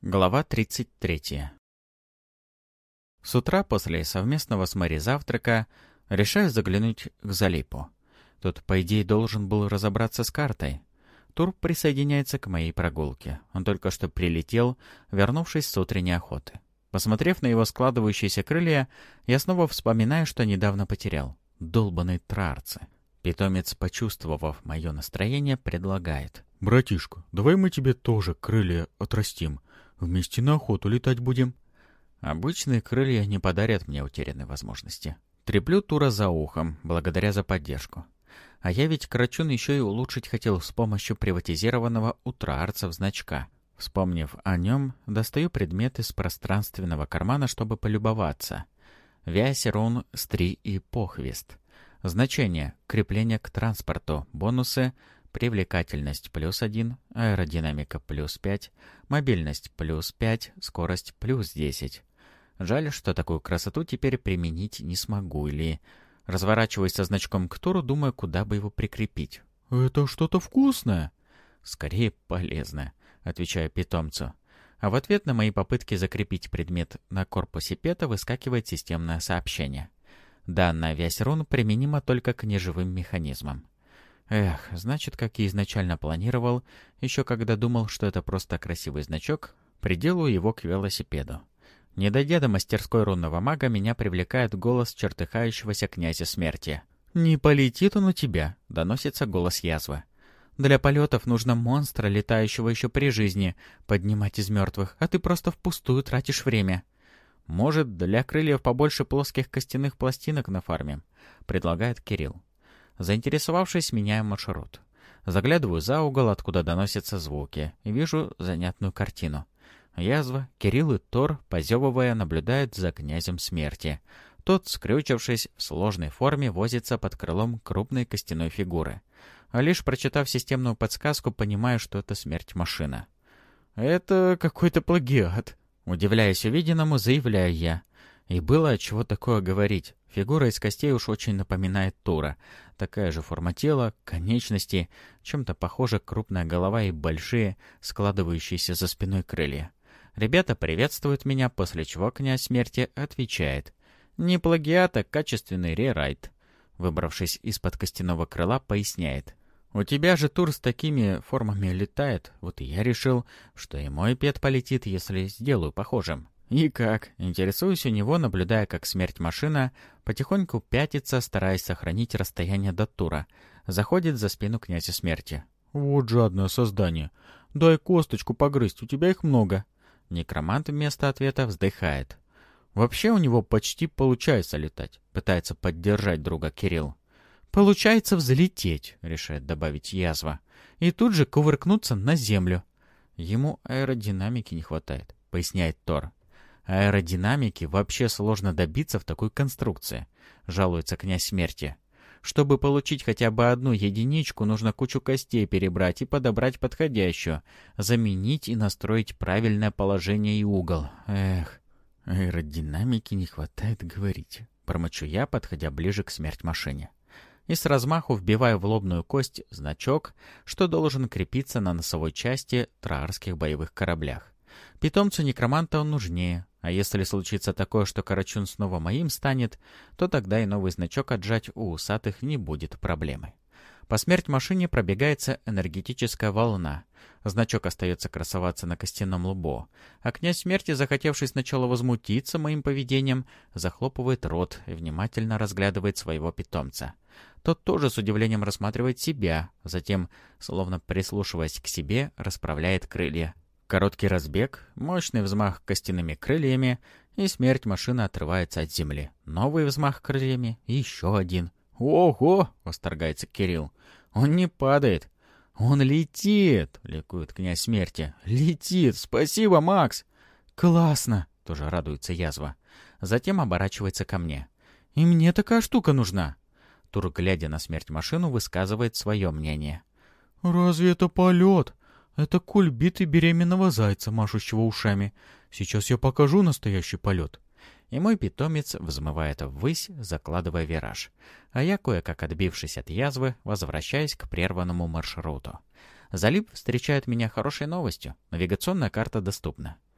Глава 33. С утра после совместного с Мэри завтрака решаю заглянуть к Залипу. Тот, по идее, должен был разобраться с картой. Тур присоединяется к моей прогулке. Он только что прилетел, вернувшись с утренней охоты. Посмотрев на его складывающиеся крылья, я снова вспоминаю, что недавно потерял. Долбаные трарцы. Питомец, почувствовав мое настроение, предлагает. «Братишка, давай мы тебе тоже крылья отрастим. Вместе на охоту летать будем». Обычные крылья не подарят мне утерянной возможности. Треплю Тура за ухом, благодаря за поддержку. А я ведь Крачун еще и улучшить хотел с помощью приватизированного у траарцев значка. Вспомнив о нем, достаю предмет из пространственного кармана, чтобы полюбоваться. Вязь, рун, стри и похвист. Значение: крепление к транспорту, бонусы: привлекательность +1, аэродинамика +5, мобильность +5, скорость +10. Жаль, что такую красоту теперь применить не смогу, или... Разворачиваясь со значком к Туру, думаю, куда бы его прикрепить. «Это что-то вкусное?» «Скорее полезное», — отвечаю питомцу. А в ответ на мои попытки закрепить предмет на корпусе пета выскакивает системное сообщение. Данная вязь рун применима только к неживым механизмам. Эх, значит, как и изначально планировал, еще когда думал, что это просто красивый значок, приделаю его к велосипеду. Не дойдя до мастерской рунного мага, меня привлекает голос чертыхающегося князя смерти. «Не полетит он у тебя», — доносится голос язвы. «Для полетов нужно монстра, летающего еще при жизни, поднимать из мертвых, а ты просто впустую тратишь время». «Может, для крыльев побольше плоских костяных пластинок на фарме?» — предлагает Кирилл. Заинтересовавшись, меняю маршрут. Заглядываю за угол, откуда доносятся звуки, и вижу занятную картину. Язва, Кирилл и Тор, позевывая, наблюдают за князем смерти. Тот, скрючившись, в сложной форме возится под крылом крупной костяной фигуры. А лишь прочитав системную подсказку, понимаю, что это смерть-машина. «Это какой-то плагиат», — удивляясь увиденному, заявляю я. И было от чего такое говорить. Фигура из костей уж очень напоминает Тура. Такая же форма тела, конечности, чем-то похожа крупная голова и большие, складывающиеся за спиной крылья. Ребята приветствуют меня, после чего князь смерти отвечает. «Не плагиат, а качественный рерайт». Выбравшись из-под костяного крыла, поясняет. «У тебя же Тур с такими формами летает, вот и я решил, что и мой пет полетит, если сделаю похожим». «И как?» — интересуюсь у него, наблюдая, как смерть-машина потихоньку пятится, стараясь сохранить расстояние до Тура. Заходит за спину князя смерти. «Вот жадное создание. Дай косточку погрызть, у тебя их много». Некромант вместо ответа вздыхает. «Вообще у него почти получается летать», — пытается поддержать друга Кирилл. «Получается взлететь», — решает добавить язва. «И тут же кувыркнуться на землю». «Ему аэродинамики не хватает», — поясняет Тор. «Аэродинамики вообще сложно добиться в такой конструкции», — жалуется князь смерти. «Чтобы получить хотя бы одну единичку, нужно кучу костей перебрать и подобрать подходящую, заменить и настроить правильное положение и угол. Эх, аэродинамики не хватает, говорить», — промычу я, подходя ближе к смерть-машине. И с размаху вбиваю в лобную кость значок, что должен крепиться на носовой части траарских боевых кораблях. Питомцу некроманта он нужнее, а если случится такое, что Крачун снова моим станет, то тогда и новый значок отжать у усатых не будет проблемой. По смерть-машине пробегается энергетическая волна. Значок остается красоваться на костяном лбу, а князь смерти, захотевший сначала возмутиться моим поведением, захлопывает рот и внимательно разглядывает своего питомца. Тот тоже с удивлением рассматривает себя, затем, словно прислушиваясь к себе, расправляет крылья. Короткий разбег, мощный взмах костяными крыльями, и смерть-машина отрывается от земли. Новый взмах крыльями и еще один. «Ого!» — восторгается Кирилл. «Он не падает. Он летит!» — ликует князь смерти. «Летит! Спасибо, Макс!» «Классно!» — тоже радуется язва. Затем оборачивается ко мне. «И мне такая штука нужна!» Тур, глядя на смерть-машину, высказывает свое мнение. «Разве это полет? Это кульбит и беременного зайца, машущего ушами. Сейчас я покажу настоящий полет». И мой питомец взмывает ввысь, закладывая вираж. А я, кое-как отбившись от язвы, возвращаюсь к прерванному маршруту. Залип встречает меня хорошей новостью. Навигационная карта доступна.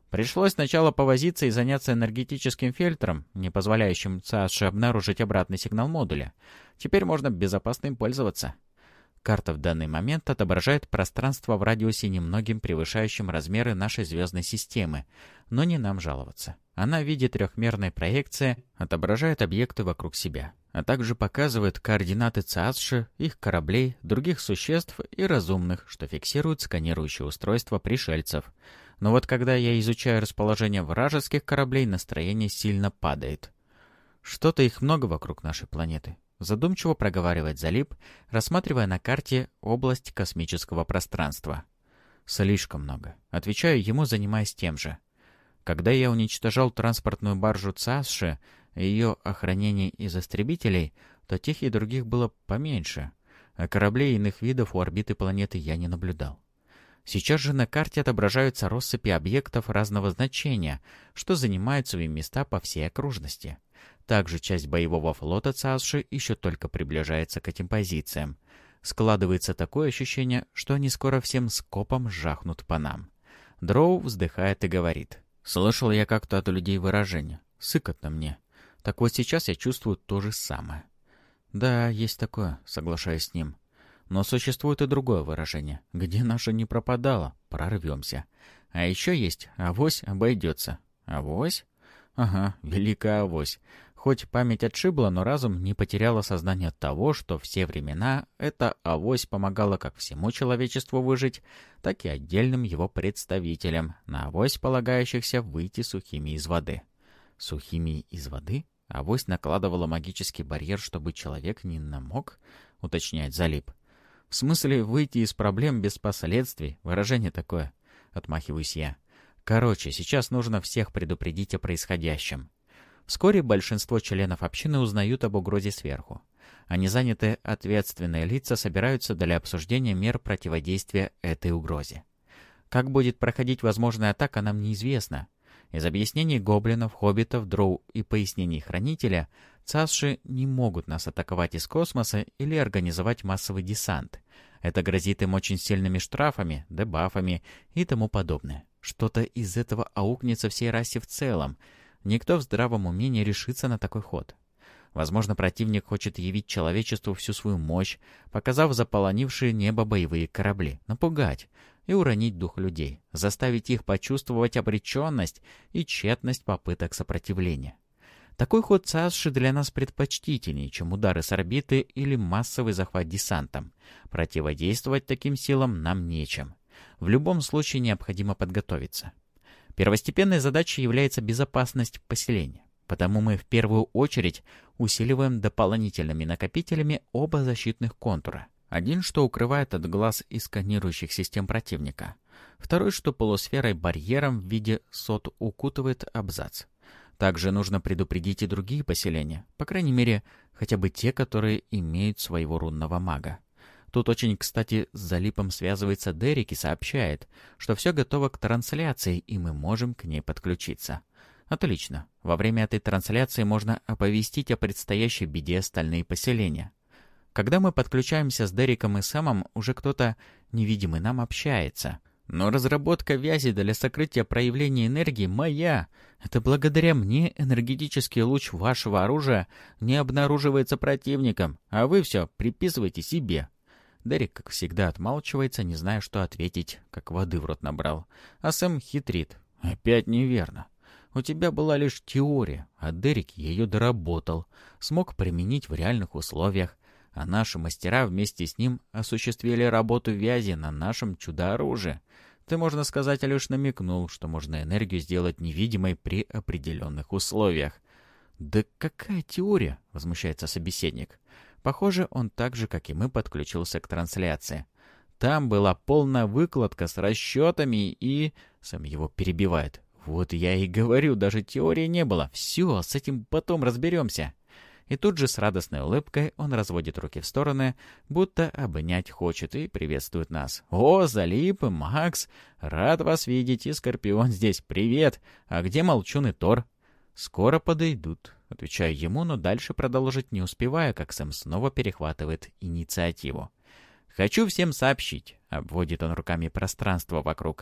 Пришлось сначала повозиться и заняться энергетическим фильтром, не позволяющим ЦАСШ обнаружить обратный сигнал модуля. Теперь можно безопасно им пользоваться. Карта в данный момент отображает пространство в радиусе немногим превышающим размеры нашей звездной системы, но не нам жаловаться. Она в виде трехмерной проекции отображает объекты вокруг себя, а также показывает координаты ЦАСШ, их кораблей, других существ и разумных, что фиксирует сканирующее устройство пришельцев. Но вот когда я изучаю расположение вражеских кораблей, настроение сильно падает. Что-то их много вокруг нашей планеты. Задумчиво проговаривает Залип, рассматривая на карте область космического пространства. «Слишком много», — отвечаю ему, занимаясь тем же. Когда я уничтожал транспортную баржу ЦАСШ и ее охранение из истребителей, то тех и других было поменьше, а кораблей иных видов у орбиты планеты я не наблюдал. Сейчас же на карте отображаются россыпи объектов разного значения, что занимают свои места по всей окружности. Также часть боевого флота ЦАСШ еще только приближается к этим позициям. Складывается такое ощущение, что они скоро всем скопом жахнут по нам. Дроу вздыхает и говорит: «Слышал я как-то от людей выражение. Сыкотно мне. Так вот сейчас я чувствую то же самое». «Да, есть такое», — соглашаюсь с ним. Но существует и другое выражение. «Где наша не пропадала, прорвемся». А еще есть «авось обойдется». «Авось?» Ага, великая авось. Хоть память отшибла, но разум не потерял осознание того, что все времена эта авось помогала как всему человечеству выжить, так и отдельным его представителям, на авось полагающихся выйти сухими из воды. Сухими из воды? Авось накладывала магический барьер, чтобы человек не намок, уточняет Залип. В смысле выйти из проблем без последствий? Выражение такое. Отмахиваюсь я. Короче, сейчас нужно всех предупредить о происходящем. Вскоре большинство членов общины узнают об угрозе сверху. Они занятые ответственные лица собираются для обсуждения мер противодействия этой угрозе. Как будет проходить возможная атака, нам неизвестно. Из объяснений гоблинов, хоббитов, дроу и пояснений хранителя, ЦАСШи не могут нас атаковать из космоса или организовать массовый десант. Это грозит им очень сильными штрафами, дебафами и тому подобное. Что-то из этого аукнется всей расе в целом. Никто в здравом уме не решится на такой ход. Возможно, противник хочет явить человечеству всю свою мощь, показав заполонившие небо боевые корабли, напугать и уронить дух людей, заставить их почувствовать обреченность и тщетность попыток сопротивления. Такой ход ЦАСШи для нас предпочтительнее, чем удары с орбиты или массовый захват десантом. Противодействовать таким силам нам нечем. В любом случае необходимо подготовиться. Первостепенной задачей является безопасность поселения. Потому мы в первую очередь усиливаем дополнительными накопителями оба защитных контура. Один, что укрывает от глаз и сканирующих систем противника. Второй, что полусферой-барьером в виде сот укутывает абзац. Также нужно предупредить и другие поселения, по крайней мере, хотя бы те, которые имеют своего рунного мага. Тут очень, кстати, с Залипом связывается Дерек и сообщает, что все готово к трансляции, и мы можем к ней подключиться. Отлично. Во время этой трансляции можно оповестить о предстоящей беде остальные поселения. Когда мы подключаемся с Дереком и Сэмом, уже кто-то невидимый нам общается. Но разработка вязи для сокрытия проявления энергии моя. Это благодаря мне энергетический луч вашего оружия не обнаруживается противником, а вы все приписываете себе. Дерек, как всегда, отмалчивается, не зная, что ответить, как воды в рот набрал. А Сэм хитрит. Опять неверно. У тебя была лишь теория, а Дерек ее доработал, смог применить в реальных условиях, а наши мастера вместе с ним осуществили работу вязи на нашем чудо-оружии. Ты, можно сказать, лишь намекнул, что можно энергию сделать невидимой при определенных условиях. «Да какая теория?» — возмущается собеседник. Похоже, он так же, как и мы, подключился к трансляции. Там была полная выкладка с расчетами и... Сам его перебивает. Вот я и говорю, даже теории не было. Все, с этим потом разберемся. И тут же с радостной улыбкой он разводит руки в стороны, будто обнять хочет, и приветствует нас. «О, Залип, Макс! Рад вас видеть, и Скорпион здесь. Привет! А где Молчун и Тор?» «Скоро подойдут», — отвечаю ему, но дальше продолжить не успевая, как Сэм снова перехватывает инициативу. «Хочу всем сообщить», — обводит он руками пространство вокруг.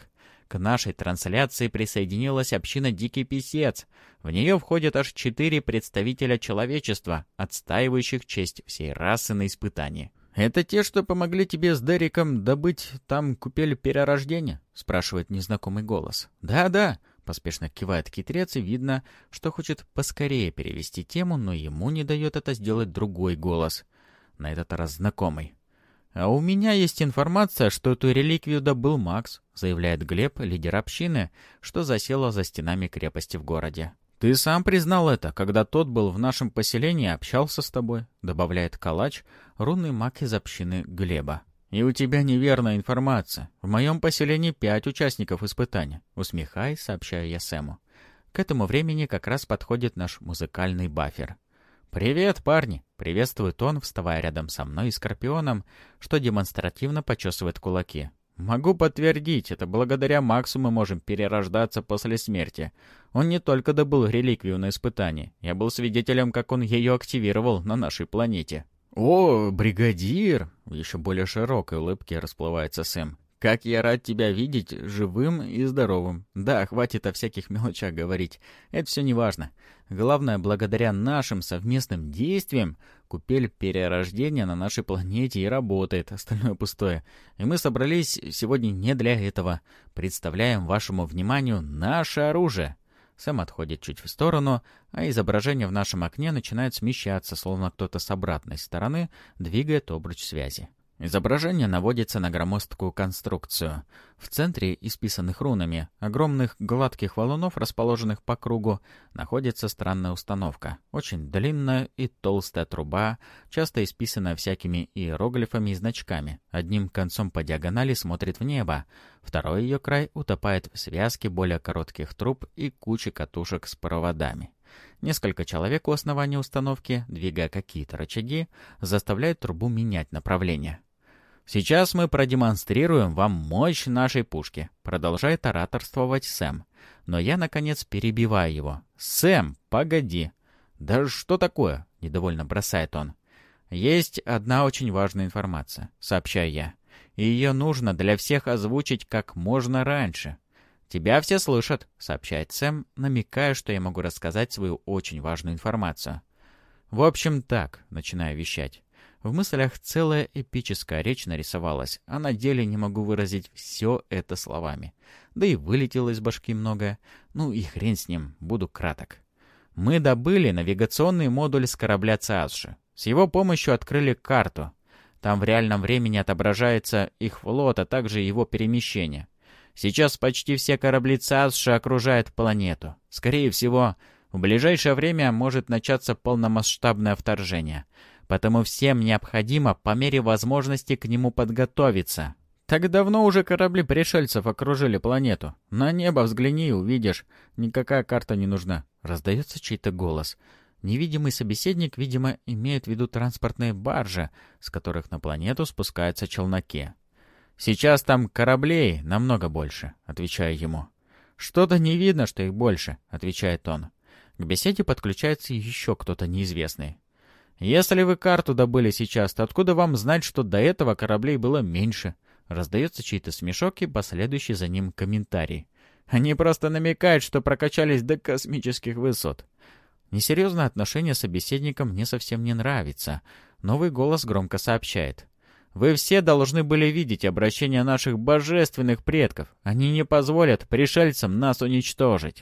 К нашей трансляции присоединилась община «Дикий писец». В нее входят аж 4 представителя человечества, отстаивающих честь всей расы на испытании. «Это те, что помогли тебе с Дериком добыть там купель перерождения?» — спрашивает незнакомый голос. «Да-да», — поспешно кивает хитрец, и видно, что хочет поскорее перевести тему, но ему не дает это сделать другой голос. На этот раз знакомый. «А у меня есть информация, что эту реликвию добыл Макс», — заявляет Глеб, лидер общины, что засела за стенами крепости в городе. «Ты сам признал это, когда тот был в нашем поселении и общался с тобой», — добавляет Калач, рунный маг из общины Глеба. «И у тебя неверная информация. В моем поселении 5 участников испытания», — усмехаясь, сообщаю я Сэму. К этому времени как раз подходит наш музыкальный бафер. «Привет, парни!» — приветствует он, вставая рядом со мной и Скорпионом, что демонстративно почесывает кулаки. «Могу подтвердить, это благодаря Максу мы можем перерождаться после смерти. Он не только добыл реликвию на испытании, я был свидетелем, как он ее активировал на нашей планете». «О, бригадир!» — в еще более широкой улыбке расплывается Сэм. «Как я рад тебя видеть живым и здоровым. Да, хватит о всяких мелочах говорить. Это все не важно. Главное, благодаря нашим совместным действиям купель перерождения на нашей планете и работает, остальное пустое. И мы собрались сегодня не для этого. Представляем вашему вниманию наше оружие». Сэм отходит чуть в сторону, а изображение в нашем окне начинает смещаться, словно кто-то с обратной стороны двигает обруч связи. Изображение наводится на громоздкую конструкцию. В центре, исписанных рунами, огромных гладких валунов, расположенных по кругу, находится странная установка. Очень длинная и толстая труба, часто исписанная всякими иероглифами и значками. Одним концом по диагонали смотрит в небо, второй ее край утопает в связке более коротких труб и куче катушек с проводами. Несколько человек у основания установки, двигая какие-то рычаги, заставляют трубу менять направление. «Сейчас мы продемонстрируем вам мощь нашей пушки», — продолжает ораторствовать Сэм. Но я, наконец, перебиваю его. «Сэм, погоди!» «Да что такое?» — недовольно бросает он. «Есть одна очень важная информация», — сообщаю я. «И ее нужно для всех озвучить как можно раньше». «Тебя все слышат», — сообщает Сэм, намекая, что я могу рассказать свою очень важную информацию. «В общем, так», — начинаю вещать. В мыслях целая эпическая речь нарисовалась, а на деле не могу выразить все это словами. Да и вылетело из башки многое. Ну и хрен с ним, буду краток. Мы добыли навигационный модуль с корабля Цааши. С его помощью открыли карту. Там в реальном времени отображается их флот, а также его перемещение. Сейчас почти все корабли Цааши окружают планету. Скорее всего, в ближайшее время может начаться полномасштабное вторжение. Потому всем необходимо по мере возможности к нему подготовиться. Так давно уже корабли пришельцев окружили планету. На небо взгляни и увидишь. Никакая карта не нужна. Раздается чей-то голос. Невидимый собеседник, видимо, имеет в виду транспортные баржи, с которых на планету спускаются челноки. «Сейчас там кораблей намного больше», — отвечаю ему. «Что-то не видно, что их больше», — отвечает он. К беседе подключается еще кто-то неизвестный. «Если вы карту добыли сейчас, то откуда вам знать, что до этого кораблей было меньше?» Раздается чей-то смешок и последующий за ним комментарий. «Они просто намекают, что прокачались до космических высот». Несерьезное отношение собеседника мне совсем не нравится. Новый голос громко сообщает. «Вы все должны были видеть обращение наших божественных предков. Они не позволят пришельцам нас уничтожить».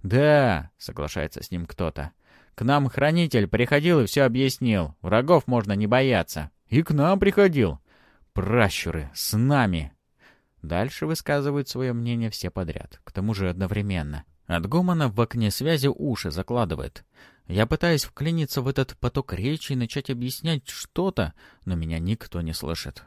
«Да», — соглашается с ним кто-то. «К нам хранитель приходил и все объяснил. Врагов можно не бояться». «И к нам приходил». «Пращуры, с нами». Дальше высказывают свое мнение все подряд, к тому же одновременно. От гомона в окне связи уши закладывает. Я пытаюсь вклиниться в этот поток речи и начать объяснять что-то, но меня никто не слышит.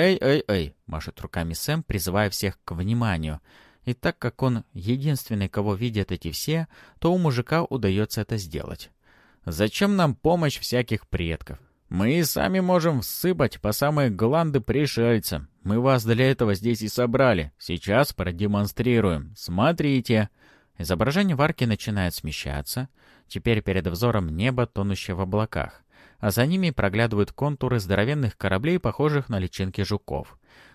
«Эй!» — машет руками Сэм, призывая всех к вниманию. И так как он единственный, кого видят эти все, то у мужика удается это сделать. «Зачем нам помощь всяких предков? Мы и сами можем всыпать по самые гланды пришельцам. Мы вас для этого здесь и собрали. Сейчас продемонстрируем. Смотрите!» Изображение в арке начинает смещаться. Теперь перед взором небо, тонущее в облаках. А за ними проглядывают контуры здоровенных кораблей, похожих на личинки жуков.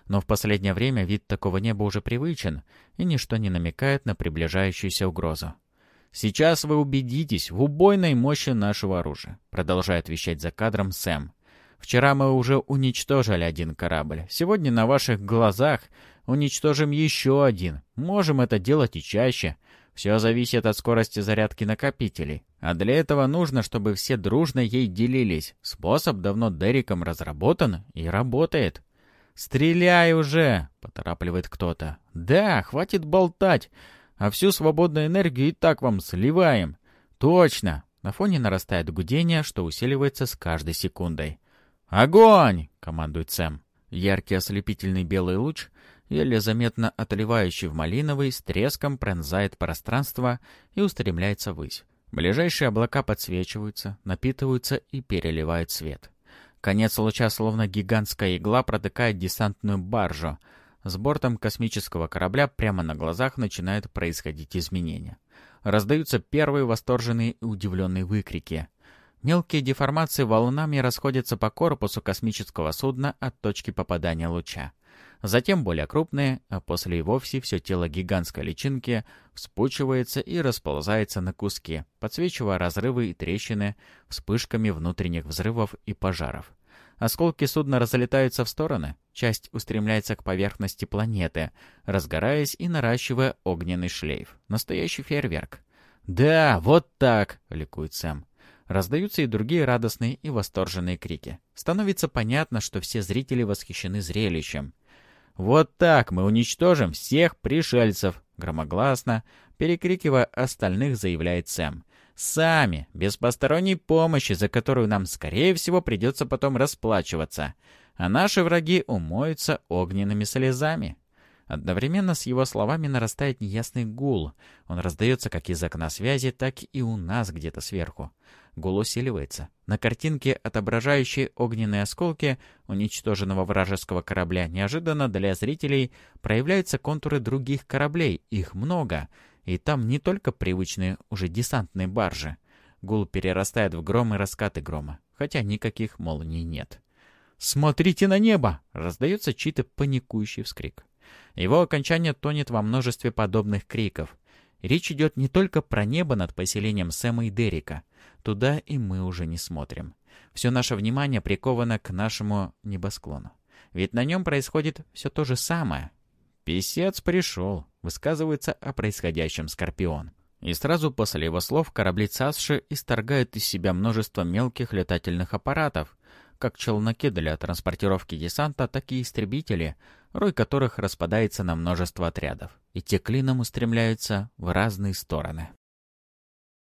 Но в последнее время вид такого неба уже привычен, и ничто не намекает на приближающуюся угрозу. «Сейчас вы убедитесь в убойной мощи нашего оружия», — продолжает вещать за кадром Сэм. «Вчера мы уже уничтожили один корабль. Сегодня на ваших глазах уничтожим еще один. Можем это делать и чаще. Все зависит от скорости зарядки накопителей. А для этого нужно, чтобы все дружно ей делились. Способ давно Дериком разработан и работает». «Стреляй уже!» — поторапливает кто-то. «Да, хватит болтать, а всю свободную энергию и так вам сливаем». «Точно!» — на фоне нарастает гудение, что усиливается с каждой секундой. «Огонь!» — командует Сэм. Яркий ослепительный белый луч, еле заметно отливающий в малиновый, с треском пронзает пространство и устремляется ввысь. Ближайшие облака подсвечиваются, напитываются и переливают свет. Конец луча, словно гигантская игла, протыкает десантную баржу. С бортом космического корабля прямо на глазах начинают происходить изменения. Раздаются первые восторженные и удивленные выкрики. Мелкие деформации волнами расходятся по корпусу космического судна от точки попадания луча. Затем более крупные, а после и вовсе все тело гигантской личинки вспучивается и расползается на куски, подсвечивая разрывы и трещины вспышками внутренних взрывов и пожаров. Осколки судна разлетаются в стороны, часть устремляется к поверхности планеты, разгораясь и наращивая огненный шлейф. Настоящий фейерверк. «Да, вот так!» — ликует Сэм. Раздаются и другие радостные и восторженные крики. Становится понятно, что все зрители восхищены зрелищем. «Вот так мы уничтожим всех пришельцев!» — громогласно, перекрикивая остальных, заявляет Сэм. «Сами, без посторонней помощи, за которую нам, скорее всего, придется потом расплачиваться. А наши враги умоются огненными слезами». Одновременно с его словами нарастает неясный гул. Он раздается как из окна связи, так и у нас где-то сверху. Гул усиливается. На картинке, отображающей огненные осколки уничтоженного вражеского корабля, неожиданно для зрителей проявляются контуры других кораблей. Их много. И там не только привычные уже десантные баржи. Гул перерастает в гром и раскаты грома, хотя никаких молний нет. «Смотрите на небо!» — раздается чей-то паникующий вскрик. Его окончание тонет во множестве подобных криков. Речь идет не только про небо над поселением Сэма и Дерека. Туда и мы уже не смотрим. Все наше внимание приковано к нашему небосклону. Ведь на нем происходит все то же самое. «Писец пришел», — высказывается о происходящем Скорпион. И сразу после его слов корабли Цасши исторгают из себя множество мелких летательных аппаратов, как челноки для транспортировки десанта, так и истребители, рой которых распадается на множество отрядов, и те клином устремляются в разные стороны.